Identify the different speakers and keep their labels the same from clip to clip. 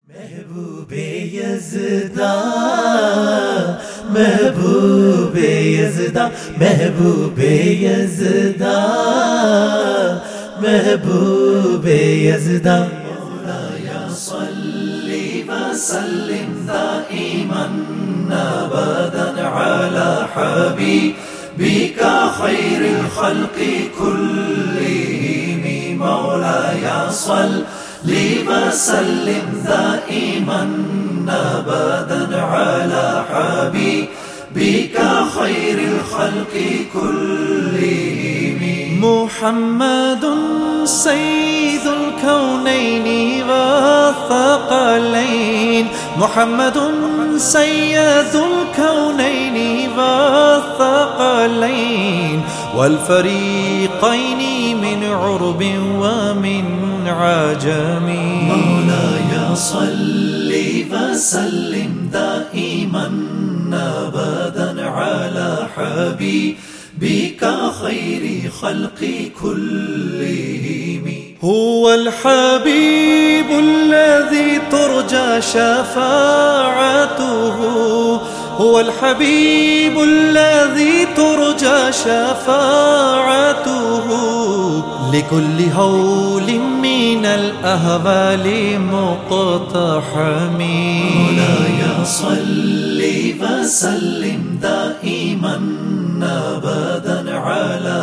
Speaker 1: महबूबे यज़दा महबूबे यज़दा महबूबे यज़दा महबूबे यज़दा मौलाया सल्ली व सल्लिम दाइमन अबदन अला हबीबिका खैरिल खल्क़ि कुल्लिहिम मौलाया सल्ली व सल्लिम दाइमन अबदन अला हबीबिका खैरिल खल्क़ि कुल्लिहिम मुहम्मदुन सय्यिदुल कौनैनि वत्थक़लैन मुहम्मदुन सय्यिदुल कौनैनि वत्थक़लैन वल्फरीक़ैनि मिन उर्बिन व मिन अजम मौलाया सल्ली व सल्लिम दाइमन अबदन अला हबीबिका खैरि खल्क़ि कुल्लिहिम हुवल हबीबुल्लज़ी तुरजा शफ़ाअतुहु हुवल हबीबुल्लज़ी तुरजा शफ़ाअतुहु लिकुल्लि हौलिन मिनल अहवालि मुक़्तहमी मौलाया सल्ली व सल्लिम दाइमन अबदन अला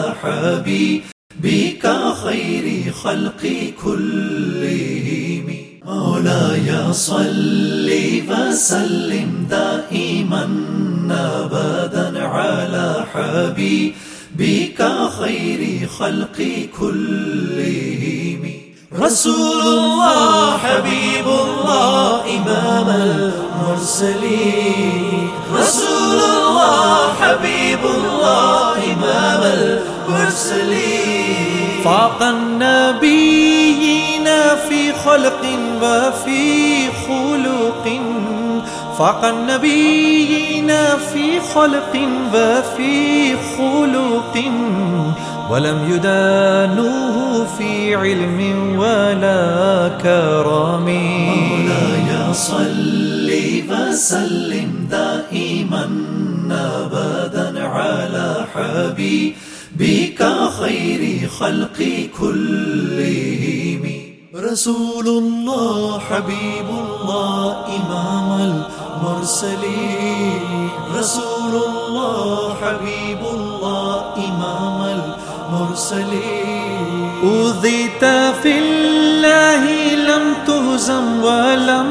Speaker 1: हबीबिका खैरि खल्क़ि कुल्लिहिम मौलाया सल्ली व सल्लिम दाइमन अबदन अला हबीबिका खैरि खल्क़ि कुल्लिहिम रसूलुल्लाह हबीबुल्लाह इमामुल मुरसलीन रसूलुल्लाह हबीबुल्लाह इमामुल मुरसलीन फाक़न नबिय्यीन फी खल्क़िन व फी खुलुक़िन फाक़न नबिय्यीन फी खल्क़िन व फी खुलुक़िन वलम युदानुहु फी इल्मिन वला करमी मौलाया सल्ली व सल्लिम दाइमन अबदन अला हबीबिका खैरि खल्क़ि कुल्लिहिम रसूलुल्लाह हबीबुल्लाह इमामुल मुरसलीन रसूलुल्लाह हबीबुल्लाह इमामुल मुरसलीन उज़ित फिल्लाहि लम तुहज़म व लम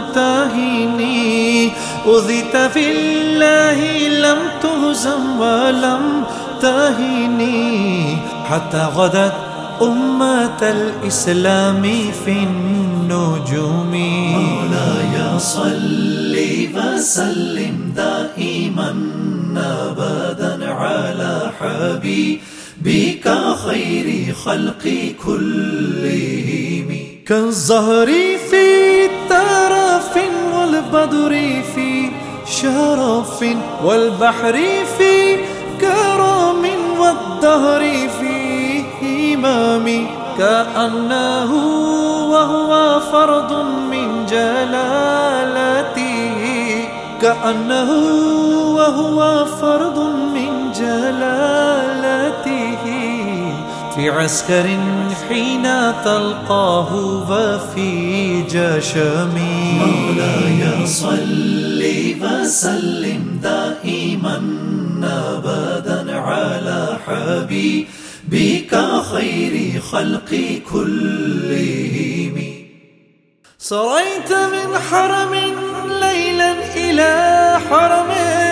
Speaker 1: तहिनी उज़ित फिल्लाहि लम तुहज़म व लम तहिनी हत्ता गदत उम्मतल इस्लामी फिन्नुजूमी मौलाया सल्ली व सल्लिम दाइमन अबदन अला हबीबिका खैरि खल्क़ि कुल्लिहिम कज़्ज़हरि फी तरफ़िन वल बदरि फी शरफ़िन वल बहरि फी करमिन वद्दहरि फी إمامي كأنه وهو فرد من جلالته كأنه وهو فرد من جلالته في عسكر حين تلقاه وفي جشمي مولاي صلي وسلم دائما أبدا على حبيبك خير خلقي كلهم سريت من حرم ليلا إلى حرم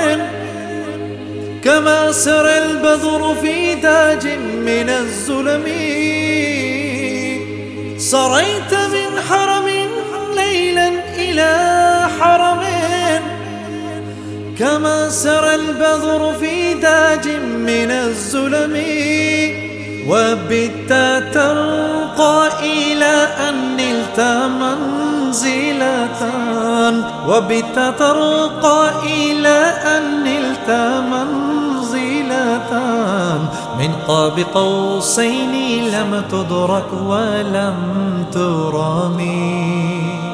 Speaker 1: كما سر البدر في تاج من الظلم سريت من حرم ليلا إلى حرم كما سر البدر في تاج من الظلم وبت ترقى إلى أن نلت منزلة وبت ترقى إلى أن نلت منزلة من قاب قوسين لم تدرك ولم ترمي